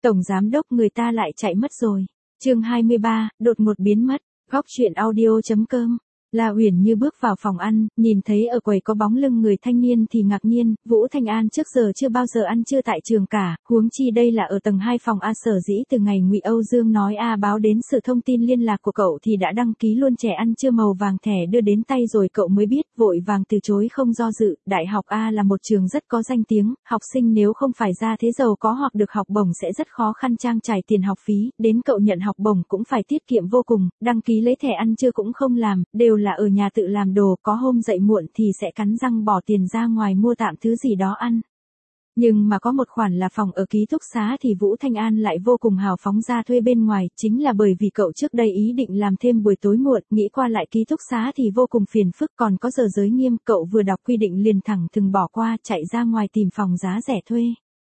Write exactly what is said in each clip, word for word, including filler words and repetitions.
Tổng giám đốc người ta lại chạy mất rồi. Chương hai mươi ba, đột ngột biến mất. Góc truyện audio chấm com. La Uyển Như bước vào phòng ăn, nhìn thấy ở quầy có bóng lưng người thanh niên thì ngạc nhiên, Vũ Thanh An trước giờ chưa bao giờ ăn trưa tại trường cả, huống chi đây là ở tầng hai phòng A. Sở dĩ từ ngày Ngụy Âu Dương nói A báo đến sự thông tin liên lạc của cậu thì đã đăng ký luôn trẻ ăn trưa màu vàng thẻ đưa đến tay rồi cậu mới biết, vội vàng từ chối không do dự. Đại học A là một trường rất có danh tiếng, học sinh nếu không phải ra thế giàu có hoặc được học bổng sẽ rất khó khăn trang trải tiền học phí, đến cậu nhận học bổng cũng phải tiết kiệm vô cùng, đăng ký lấy thẻ ăn trưa cũng không làm, đều là ở nhà tự làm đồ, có hôm dậy muộn thì sẽ cắn răng bỏ tiền ra ngoài mua tạm thứ gì đó ăn. Nhưng mà có một khoản là phòng ở ký túc xá thì Vũ Thanh An lại vô cùng hào phóng ra thuê bên ngoài, chính là bởi vì cậu trước đây ý định làm thêm buổi tối muộn, nghĩ qua lại ký túc xá thì vô cùng phiền phức, còn có giờ giới nghiêm, cậu vừa đọc quy định liền thẳng thừng bỏ qua, chạy ra ngoài tìm phòng giá rẻ thuê.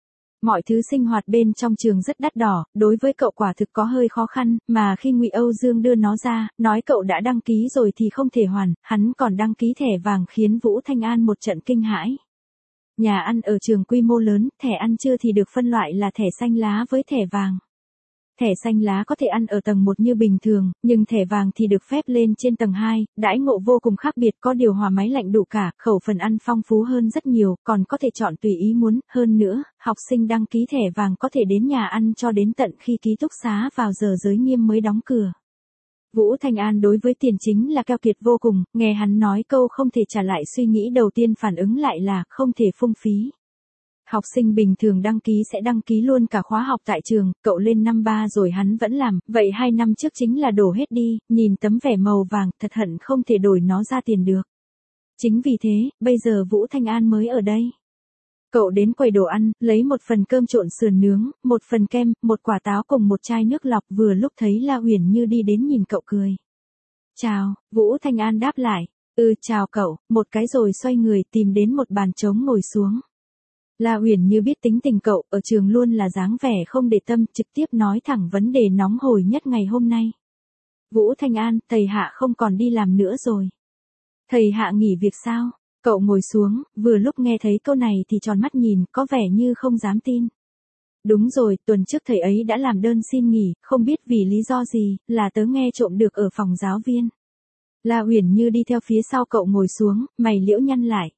Mọi thứ sinh hoạt bên trong trường rất đắt đỏ, đối với cậu quả thực có hơi khó khăn, mà khi Ngụy Âu Dương đưa nó ra, nói cậu đã đăng ký rồi thì không thể hoàn, hắn còn đăng ký thẻ vàng khiến Vũ Thanh An một trận kinh hãi. Nhà ăn ở trường quy mô lớn, thẻ ăn trưa thì được phân loại là thẻ xanh lá với thẻ vàng. Thẻ xanh lá có thể ăn ở tầng một như bình thường, nhưng thẻ vàng thì được phép lên trên tầng hai, đãi ngộ vô cùng khác biệt, có điều hòa máy lạnh đủ cả, khẩu phần ăn phong phú hơn rất nhiều, còn có thể chọn tùy ý muốn, hơn nữa, học sinh đăng ký thẻ vàng có thể đến nhà ăn cho đến tận khi ký túc xá vào giờ giới nghiêm mới đóng cửa. Vũ Thanh An đối với tiền chính là keo kiệt vô cùng, nghe hắn nói câu không thể trả lại suy nghĩ đầu tiên phản ứng lại là không thể phung phí. Học sinh bình thường đăng ký sẽ đăng ký luôn cả khóa học tại trường, cậu lên năm ba rồi hắn vẫn làm, vậy hai năm trước chính là đổ hết đi, nhìn tấm vẻ màu vàng, thật hận không thể đổi nó ra tiền được. Chính vì thế, bây giờ Vũ Thanh An mới ở đây. Cậu đến quầy đồ ăn, lấy một phần cơm trộn sườn nướng, một phần kem, một quả táo cùng một chai nước lọc, vừa lúc thấy La Uyển Như đi đến nhìn cậu cười. Chào, Vũ Thanh An đáp lại, ừ chào cậu, một cái rồi xoay người tìm đến một bàn trống ngồi xuống. La Uyển Như biết tính tình cậu, ở trường luôn là dáng vẻ không để tâm, trực tiếp nói thẳng vấn đề nóng hổi nhất ngày hôm nay. Vũ Thanh An, thầy Hạ không còn đi làm nữa rồi. Thầy Hạ nghỉ việc sao? Cậu ngồi xuống, vừa lúc nghe thấy câu này thì tròn mắt nhìn, có vẻ như không dám tin. Đúng rồi, tuần trước thầy ấy đã làm đơn xin nghỉ, không biết vì lý do gì, là tớ nghe trộm được ở phòng giáo viên. La Uyển Như đi theo phía sau cậu ngồi xuống, mày liễu nhăn lại.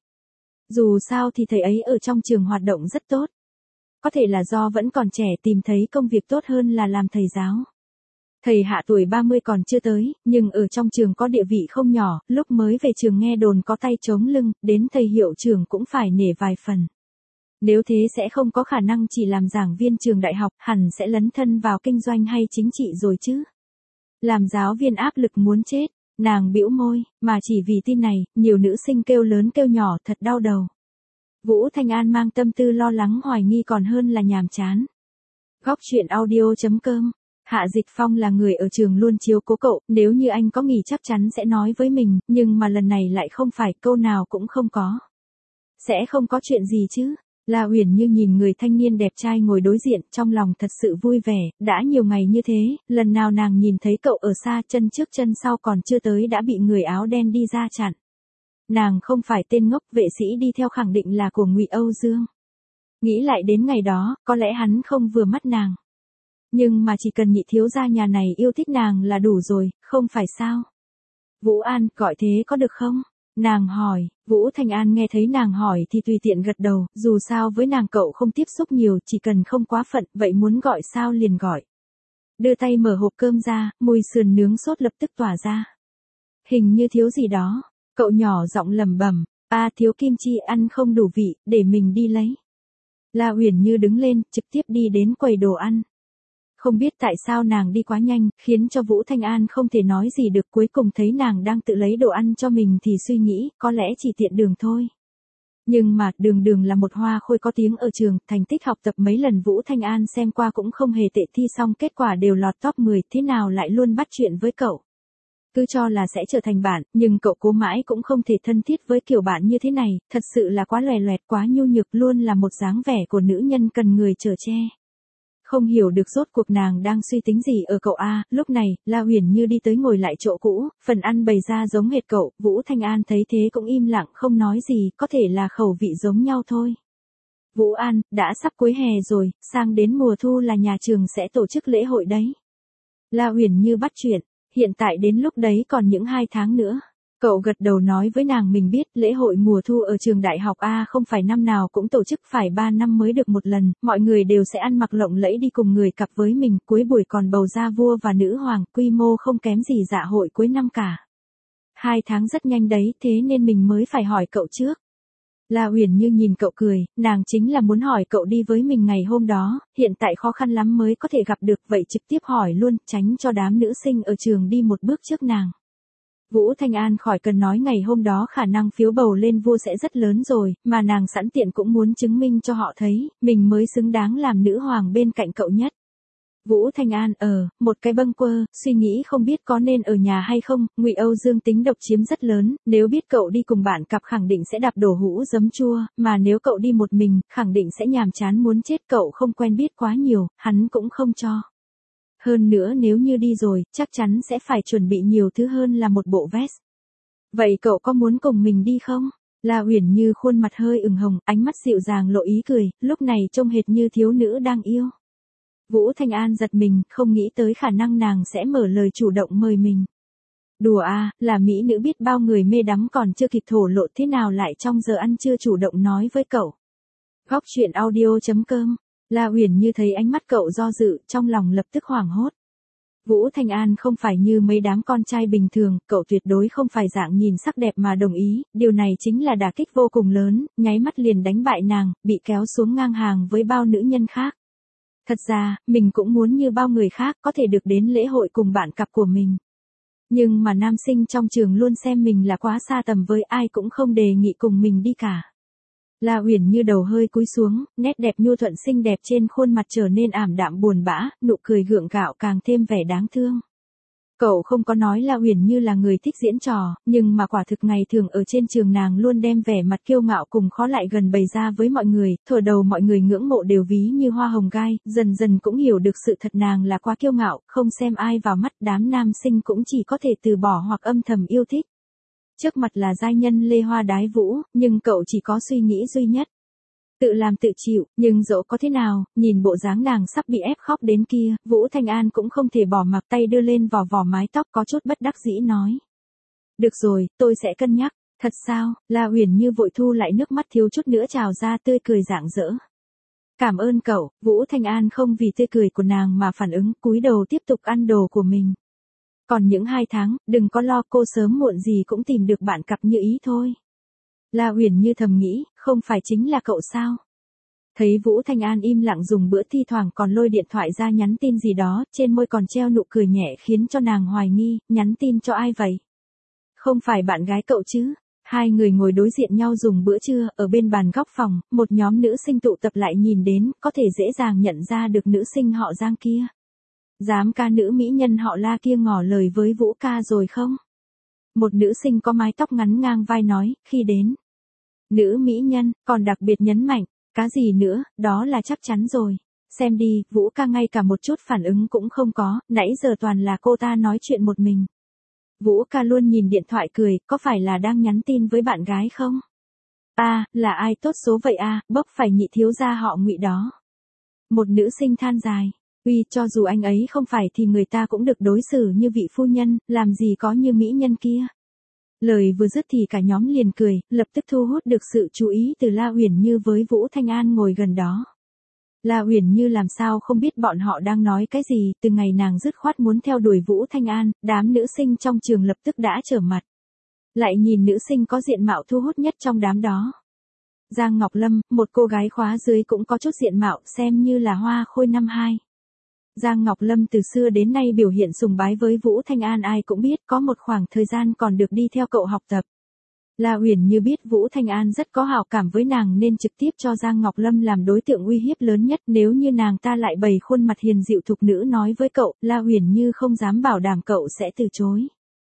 Dù sao thì thầy ấy ở trong trường hoạt động rất tốt. Có thể là do vẫn còn trẻ tìm thấy công việc tốt hơn là làm thầy giáo. Thầy Hạ tuổi ba mươi còn chưa tới, nhưng ở trong trường có địa vị không nhỏ, lúc mới về trường nghe đồn có tay chống lưng, đến thầy hiệu trưởng cũng phải nể vài phần. Nếu thế sẽ không có khả năng chỉ làm giảng viên trường đại học, hẳn sẽ lấn thân vào kinh doanh hay chính trị rồi chứ. Làm giáo viên áp lực muốn chết. Nàng bĩu môi, mà chỉ vì tin này, nhiều nữ sinh kêu lớn kêu nhỏ thật đau đầu. Vũ Thanh An mang tâm tư lo lắng hoài nghi còn hơn là nhàm chán. Góc truyện audio chấm com. Hạ Dịch Phong là người ở trường luôn chiếu cố cậu, nếu như anh có nghỉ chắc chắn sẽ nói với mình, nhưng mà lần này lại không phải, câu nào cũng không có. Sẽ không có chuyện gì chứ? La Uyển Như nhìn người thanh niên đẹp trai ngồi đối diện, trong lòng thật sự vui vẻ, đã nhiều ngày như thế, lần nào nàng nhìn thấy cậu ở xa, chân trước chân sau còn chưa tới đã bị người áo đen đi ra chặn. Nàng không phải tên ngốc, vệ sĩ đi theo khẳng định là của Ngụy Âu Dương. Nghĩ lại đến ngày đó, có lẽ hắn không vừa mắt nàng. Nhưng mà chỉ cần nhị thiếu gia nhà này yêu thích nàng là đủ rồi, không phải sao? Vũ An, gọi thế có được không? Nàng hỏi, Vũ Thanh An nghe thấy nàng hỏi thì tùy tiện gật đầu, dù sao với nàng cậu không tiếp xúc nhiều, chỉ cần không quá phận, vậy muốn gọi sao liền gọi. Đưa tay mở hộp cơm ra, mùi sườn nướng sốt lập tức tỏa ra. Hình như thiếu gì đó, cậu nhỏ giọng lẩm bẩm, a thiếu kim chi ăn không đủ vị, để mình đi lấy. La Uyển Như đứng lên, trực tiếp đi đến quầy đồ ăn. Không biết tại sao nàng đi quá nhanh, khiến cho Vũ Thanh An không thể nói gì được, cuối cùng thấy nàng đang tự lấy đồ ăn cho mình thì suy nghĩ, có lẽ chỉ tiện đường thôi. Nhưng mà, Đường Đường là một hoa khôi có tiếng ở trường, thành tích học tập mấy lần Vũ Thanh An xem qua cũng không hề tệ, thi xong kết quả đều lọt top mười, thế nào lại luôn bắt chuyện với cậu. Cứ cho là sẽ trở thành bạn, nhưng cậu cố mãi cũng không thể thân thiết với kiểu bạn như thế này, thật sự là quá lòe loẹt, quá nhu nhược, luôn là một dáng vẻ của nữ nhân cần người chở che. Không hiểu được rốt cuộc nàng đang suy tính gì ở cậu a. Lúc này, La Uyển Như đi tới ngồi lại chỗ cũ, phần ăn bày ra giống hệt cậu, Vũ Thanh An thấy thế cũng im lặng không nói gì, có thể là khẩu vị giống nhau thôi. Vũ An, đã sắp cuối hè rồi, sang đến mùa thu là nhà trường sẽ tổ chức lễ hội đấy. La Uyển Như bắt chuyện, hiện tại đến lúc đấy còn những hai tháng nữa. Cậu gật đầu nói với nàng mình biết lễ hội mùa thu ở trường đại học A không phải năm nào cũng tổ chức, phải ba năm mới được một lần, mọi người đều sẽ ăn mặc lộng lẫy đi cùng người cặp với mình, cuối buổi còn bầu ra vua và nữ hoàng, quy mô không kém gì dạ hội cuối năm cả. Hai tháng rất nhanh đấy, thế nên mình mới phải hỏi cậu trước. La Uyển Như nhìn cậu cười, nàng chính là muốn hỏi cậu đi với mình ngày hôm đó, hiện tại khó khăn lắm mới có thể gặp được, vậy trực tiếp hỏi luôn, tránh cho đám nữ sinh ở trường đi một bước trước nàng. Vũ Thanh An khỏi cần nói ngày hôm đó khả năng phiếu bầu lên vua sẽ rất lớn rồi, mà nàng sẵn tiện cũng muốn chứng minh cho họ thấy, mình mới xứng đáng làm nữ hoàng bên cạnh cậu nhất. Vũ Thanh An ờ, một cái bâng quơ, suy nghĩ không biết có nên ở nhà hay không, Ngụy Âu Dương tính độc chiếm rất lớn, nếu biết cậu đi cùng bạn cặp khẳng định sẽ đạp đổ hũ giấm chua, mà nếu cậu đi một mình, khẳng định sẽ nhàm chán muốn chết, cậu không quen biết quá nhiều, hắn cũng không cho. Hơn nữa nếu như đi rồi, chắc chắn sẽ phải chuẩn bị nhiều thứ hơn là một bộ vest. Vậy cậu có muốn cùng mình đi không? La Uyển Như khuôn mặt hơi ửng hồng, ánh mắt dịu dàng lộ ý cười, lúc này trông hệt như thiếu nữ đang yêu. Vũ Thanh An giật mình, không nghĩ tới khả năng nàng sẽ mở lời chủ động mời mình. Đùa à, là mỹ nữ biết bao người mê đắm còn chưa kịp thổ lộ thế nào lại trong giờ ăn trưa chủ động nói với cậu. Góc chuyện audio chấm com. La Uyển Như thấy ánh mắt cậu do dự, trong lòng lập tức hoảng hốt. Vũ Thanh An không phải như mấy đám con trai bình thường, cậu tuyệt đối không phải dạng nhìn sắc đẹp mà đồng ý, điều này chính là đả kích vô cùng lớn, nháy mắt liền đánh bại nàng, bị kéo xuống ngang hàng với bao nữ nhân khác. Thật ra, mình cũng muốn như bao người khác có thể được đến lễ hội cùng bạn cặp của mình. Nhưng mà nam sinh trong trường luôn xem mình là quá xa tầm với, ai cũng không đề nghị cùng mình đi cả. La Uyển Như đầu hơi cúi xuống, nét đẹp nhu thuận xinh đẹp trên khuôn mặt trở nên ảm đạm buồn bã, nụ cười gượng gạo càng thêm vẻ đáng thương. Cậu không có nói La Uyển Như là người thích diễn trò, nhưng mà quả thực ngày thường ở trên trường nàng luôn đem vẻ mặt kiêu ngạo cùng khó lại gần bày ra với mọi người, thuở đầu mọi người ngưỡng mộ đều ví như hoa hồng gai, dần dần cũng hiểu được sự thật nàng là quá kiêu ngạo, không xem ai vào mắt, đám nam sinh cũng chỉ có thể từ bỏ hoặc âm thầm yêu thích. Trước mặt là giai nhân lê hoa đái vũ, nhưng cậu chỉ có suy nghĩ duy nhất. Tự làm tự chịu, nhưng dẫu có thế nào, nhìn bộ dáng nàng sắp bị ép khóc đến kia, Vũ Thanh An cũng không thể bỏ mặc, tay đưa lên vò vò mái tóc có chút bất đắc dĩ nói. Được rồi, tôi sẽ cân nhắc. Thật sao? La Uyển Như vội thu lại nước mắt thiếu chút nữa trào ra tươi cười rạng rỡ. Cảm ơn cậu, Vũ Thanh An không vì tươi cười của nàng mà phản ứng, cúi đầu tiếp tục ăn đồ của mình. Còn những hai tháng, đừng có lo, cô sớm muộn gì cũng tìm được bạn cặp như ý thôi. La Uyển Như thầm nghĩ, không phải chính là cậu sao? Thấy Vũ Thanh An im lặng dùng bữa, thi thoảng còn lôi điện thoại ra nhắn tin gì đó, trên môi còn treo nụ cười nhẹ khiến cho nàng hoài nghi, nhắn tin cho ai vậy? Không phải bạn gái cậu chứ? Hai người ngồi đối diện nhau dùng bữa trưa, ở bên bàn góc phòng, một nhóm nữ sinh tụ tập lại nhìn đến, có thể dễ dàng nhận ra được nữ sinh họ Giang kia. Dám ca nữ mỹ nhân họ La kia ngỏ lời với Vũ ca rồi không? Một nữ sinh có mái tóc ngắn ngang vai nói, khi đến. Nữ mỹ nhân, còn đặc biệt nhấn mạnh, cá gì nữa, đó là chắc chắn rồi. Xem đi, Vũ ca ngay cả một chút phản ứng cũng không có, nãy giờ toàn là cô ta nói chuyện một mình. Vũ ca luôn nhìn điện thoại cười, có phải là đang nhắn tin với bạn gái không? À, là ai tốt số vậy à, bốc phải nhị thiếu gia họ Ngụy đó. Một nữ sinh than dài. Uy, cho dù anh ấy không phải thì người ta cũng được đối xử như vị phu nhân, làm gì có như mỹ nhân kia. Lời vừa dứt thì cả nhóm liền cười, lập tức thu hút được sự chú ý từ La Uyển Như với Vũ Thanh An ngồi gần đó. La Uyển Như làm sao không biết bọn họ đang nói cái gì, từ ngày nàng dứt khoát muốn theo đuổi Vũ Thanh An, đám nữ sinh trong trường lập tức đã trở mặt. Lại nhìn nữ sinh có diện mạo thu hút nhất trong đám đó. Giang Ngọc Lâm, một cô gái khóa dưới cũng có chút diện mạo, xem như là hoa khôi năm hai. Giang Ngọc Lâm từ xưa đến nay biểu hiện sùng bái với Vũ Thanh An, ai cũng biết, có một khoảng thời gian còn được đi theo cậu học tập. La Uyển Như biết Vũ Thanh An rất có hảo cảm với nàng nên trực tiếp cho Giang Ngọc Lâm làm đối tượng uy hiếp lớn nhất, nếu như nàng ta lại bày khuôn mặt hiền dịu thục nữ nói với cậu, La Uyển Như không dám bảo đảm cậu sẽ từ chối.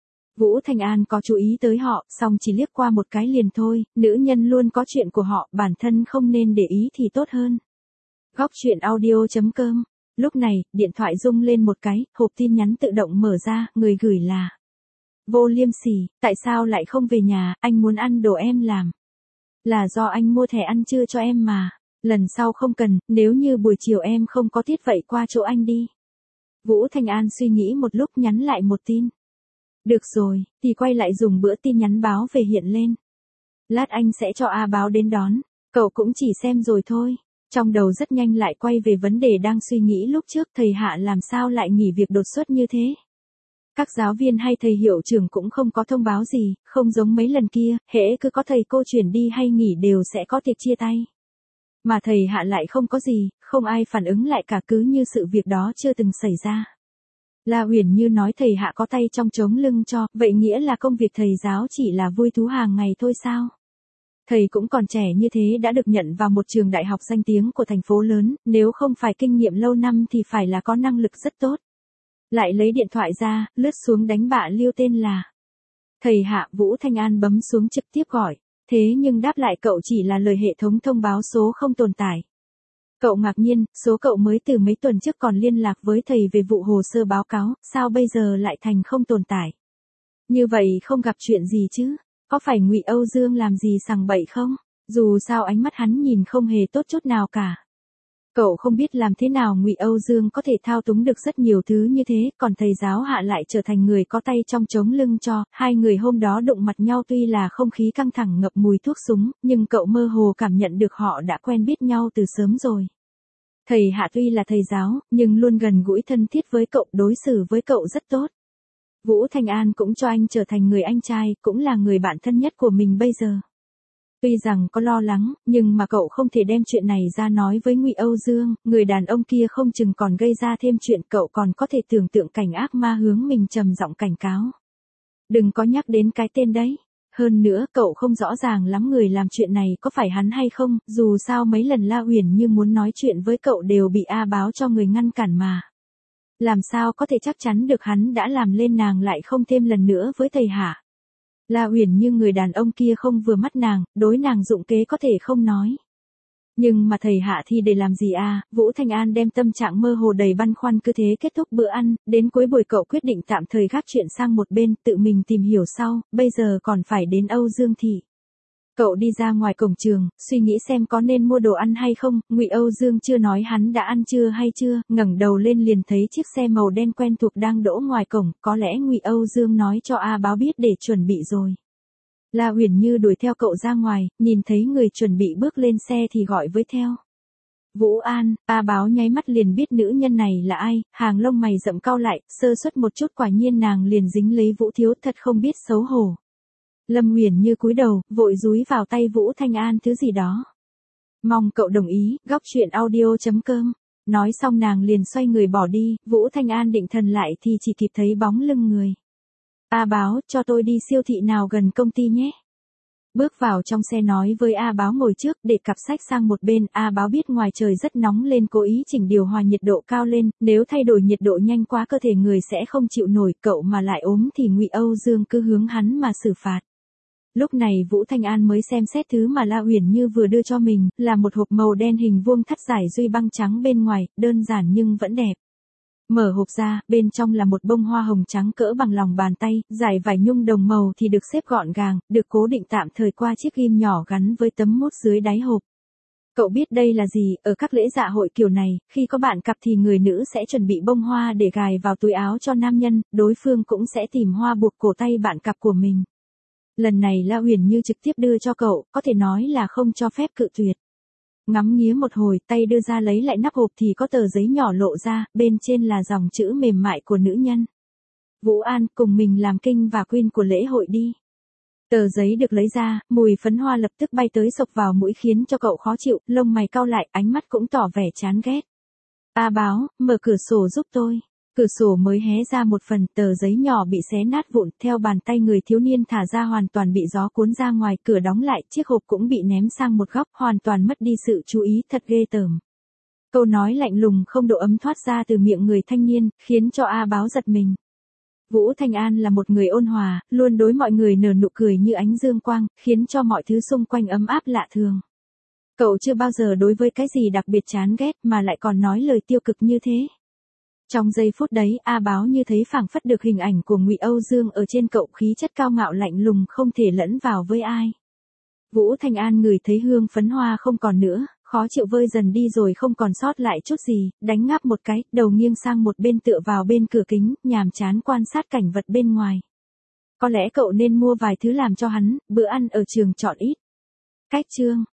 Vũ Thanh An có chú ý tới họ, song chỉ liếc qua một cái liền thôi, nữ nhân luôn có chuyện của họ, bản thân không nên để ý thì tốt hơn. Góc chuyện audio chấm com. Lúc này, điện thoại rung lên một cái, hộp tin nhắn tự động mở ra, người gửi là Vô Liêm Sỉ, tại sao lại không về nhà, anh muốn ăn đồ em làm. Là do anh mua thẻ ăn trưa cho em mà. Lần sau không cần, nếu như buổi chiều em không có tiết vậy qua chỗ anh đi. Vũ Thanh An suy nghĩ một lúc nhắn lại một tin. Được rồi, thì quay lại dùng bữa tin nhắn báo về hiện lên. Lát anh sẽ cho A Báo đến đón, cậu cũng chỉ xem rồi thôi. Trong đầu rất nhanh lại quay về vấn đề đang suy nghĩ lúc trước, thầy Hạ làm sao lại nghỉ việc đột xuất như thế. Các giáo viên hay thầy hiệu trưởng cũng không có thông báo gì, không giống mấy lần kia, hễ cứ có thầy cô chuyển đi hay nghỉ đều sẽ có tiệc chia tay. Mà thầy Hạ lại không có gì, không ai phản ứng lại cả, cứ như sự việc đó chưa từng xảy ra. La Uyển Như nói thầy Hạ có tay trong trống lưng cho, vậy nghĩa là công việc thầy giáo chỉ là vui thú hàng ngày thôi sao? Thầy cũng còn trẻ như thế đã được nhận vào một trường đại học danh tiếng của thành phố lớn, nếu không phải kinh nghiệm lâu năm thì phải là có năng lực rất tốt. Lại lấy điện thoại ra, lướt xuống đánh bạ Liêu tên là. Thầy Hạ. Vũ Thanh An bấm xuống trực tiếp gọi, thế nhưng đáp lại cậu chỉ là lời hệ thống thông báo số không tồn tại. Cậu ngạc nhiên, số cậu mới từ mấy tuần trước còn liên lạc với thầy về vụ hồ sơ báo cáo, sao bây giờ lại thành không tồn tại? Như vậy không gặp chuyện gì chứ? Có phải Ngụy Âu Dương làm gì sằng bậy không? Dù sao ánh mắt hắn nhìn không hề tốt chút nào cả. Cậu không biết làm thế nào Ngụy Âu Dương có thể thao túng được rất nhiều thứ như thế, còn thầy giáo Hạ lại trở thành người có tay trong trống lưng cho. Hai người hôm đó đụng mặt nhau tuy là không khí căng thẳng ngập mùi thuốc súng, nhưng cậu mơ hồ cảm nhận được họ đã quen biết nhau từ sớm rồi. Thầy Hạ tuy là thầy giáo, nhưng luôn gần gũi thân thiết với cậu, đối xử với cậu rất tốt. Vũ Thanh An cũng cho anh trở thành người anh trai, cũng là người bạn thân nhất của mình bây giờ. Tuy rằng có lo lắng, nhưng mà cậu không thể đem chuyện này ra nói với Ngụy Âu Dương, người đàn ông kia không chừng còn gây ra thêm chuyện, cậu còn có thể tưởng tượng cảnh ác ma hướng mình trầm giọng cảnh cáo. Đừng có nhắc đến cái tên đấy. Hơn nữa cậu không rõ ràng lắm người làm chuyện này có phải hắn hay không, dù sao mấy lần La Uyển Như muốn nói chuyện với cậu đều bị A Báo cho người ngăn cản mà. Làm sao có thể chắc chắn được hắn đã làm lên nàng lại không thêm lần nữa với thầy Hạ. La Uyển Như người đàn ông kia không vừa mắt nàng, đối nàng dụng kế có thể không nói. Nhưng mà thầy Hạ thì để làm gì à? Vũ Thanh An đem tâm trạng mơ hồ đầy băn khoăn cứ thế kết thúc bữa ăn, đến cuối buổi cậu quyết định tạm thời gác chuyện sang một bên, tự mình tìm hiểu sau, bây giờ còn phải đến Âu Dương thị. Cậu đi ra ngoài cổng trường, suy nghĩ xem có nên mua đồ ăn hay không. Ngụy Âu Dương chưa nói hắn đã ăn chưa hay chưa, ngẩng đầu lên liền thấy chiếc xe màu đen quen thuộc đang đỗ ngoài cổng, có lẽ Ngụy Âu Dương nói cho A Báo biết để chuẩn bị rồi. La Uyển Như đuổi theo cậu ra ngoài, nhìn thấy người chuẩn bị bước lên xe thì gọi với theo. Vũ An. A Báo nháy mắt liền biết nữ nhân này là ai, hàng lông mày rậm cau lại, sơ suất một chút quả nhiên nàng liền dính lấy Vũ Thiếu, thật không biết xấu hổ. Lâm Uyển Như cúi đầu, vội dúi vào tay Vũ Thanh An thứ gì đó. Mong cậu đồng ý. Góc truyện audio chấm com. Nói xong nàng liền xoay người bỏ đi, Vũ Thanh An định thần lại thì chỉ kịp thấy bóng lưng người. A Báo, cho tôi đi siêu thị nào gần công ty nhé. Bước vào trong xe nói với A Báo ngồi trước, để cặp sách sang một bên. A Báo biết ngoài trời rất nóng lên, cố ý chỉnh điều hòa nhiệt độ cao lên, nếu thay đổi nhiệt độ nhanh quá cơ thể người sẽ không chịu nổi, cậu mà lại ốm thì Ngụy Âu Dương cứ hướng hắn mà xử phạt. Lúc này Vũ Thanh An mới xem xét thứ mà La Uyển Như vừa đưa cho mình, là một hộp màu đen hình vuông thắt giải duy băng trắng bên ngoài, đơn giản nhưng vẫn đẹp. Mở hộp ra, bên trong là một bông hoa hồng trắng cỡ bằng lòng bàn tay, dải vải nhung đồng màu thì được xếp gọn gàng, được cố định tạm thời qua chiếc ghim nhỏ gắn với tấm mút dưới đáy hộp. Cậu biết đây là gì, ở các lễ dạ hội kiểu này, khi có bạn cặp thì người nữ sẽ chuẩn bị bông hoa để gài vào túi áo cho nam nhân, đối phương cũng sẽ tìm hoa buộc cổ tay bạn cặp của mình. Lần này La Uyển Như trực tiếp đưa cho cậu, có thể nói là không cho phép cự tuyệt. Ngắm nghía một hồi, tay đưa ra lấy lại nắp hộp thì có tờ giấy nhỏ lộ ra, bên trên là dòng chữ mềm mại của nữ nhân. Vũ An, cùng mình làm king và queen của lễ hội đi. Tờ giấy được lấy ra, mùi phấn hoa lập tức bay tới sộc vào mũi khiến cho cậu khó chịu, lông mày cau lại, ánh mắt cũng tỏ vẻ chán ghét. A Báo, mở cửa sổ giúp tôi. Cửa sổ mới hé ra một phần, tờ giấy nhỏ bị xé nát vụn, theo bàn tay người thiếu niên thả ra hoàn toàn bị gió cuốn ra ngoài, cửa đóng lại, chiếc hộp cũng bị ném sang một góc, hoàn toàn mất đi sự chú ý, thật ghê tởm. Câu nói lạnh lùng không độ ấm thoát ra từ miệng người thanh niên, khiến cho A Báo giật mình. Vũ Thanh An là một người ôn hòa, luôn đối mọi người nở nụ cười như ánh dương quang, khiến cho mọi thứ xung quanh ấm áp lạ thường. Cậu chưa bao giờ đối với cái gì đặc biệt chán ghét mà lại còn nói lời tiêu cực như thế. Trong giây phút đấy, A Báo như thấy phảng phất được hình ảnh của Ngụy Âu Dương ở trên cậu, khí chất cao ngạo lạnh lùng không thể lẫn vào với ai. Vũ Thanh An ngửi thấy hương phấn hoa không còn nữa, khó chịu vơi dần đi rồi không còn sót lại chút gì, đánh ngáp một cái, đầu nghiêng sang một bên tựa vào bên cửa kính, nhàm chán quan sát cảnh vật bên ngoài. Có lẽ cậu nên mua vài thứ làm cho hắn, bữa ăn ở trường chọn ít. Cách chương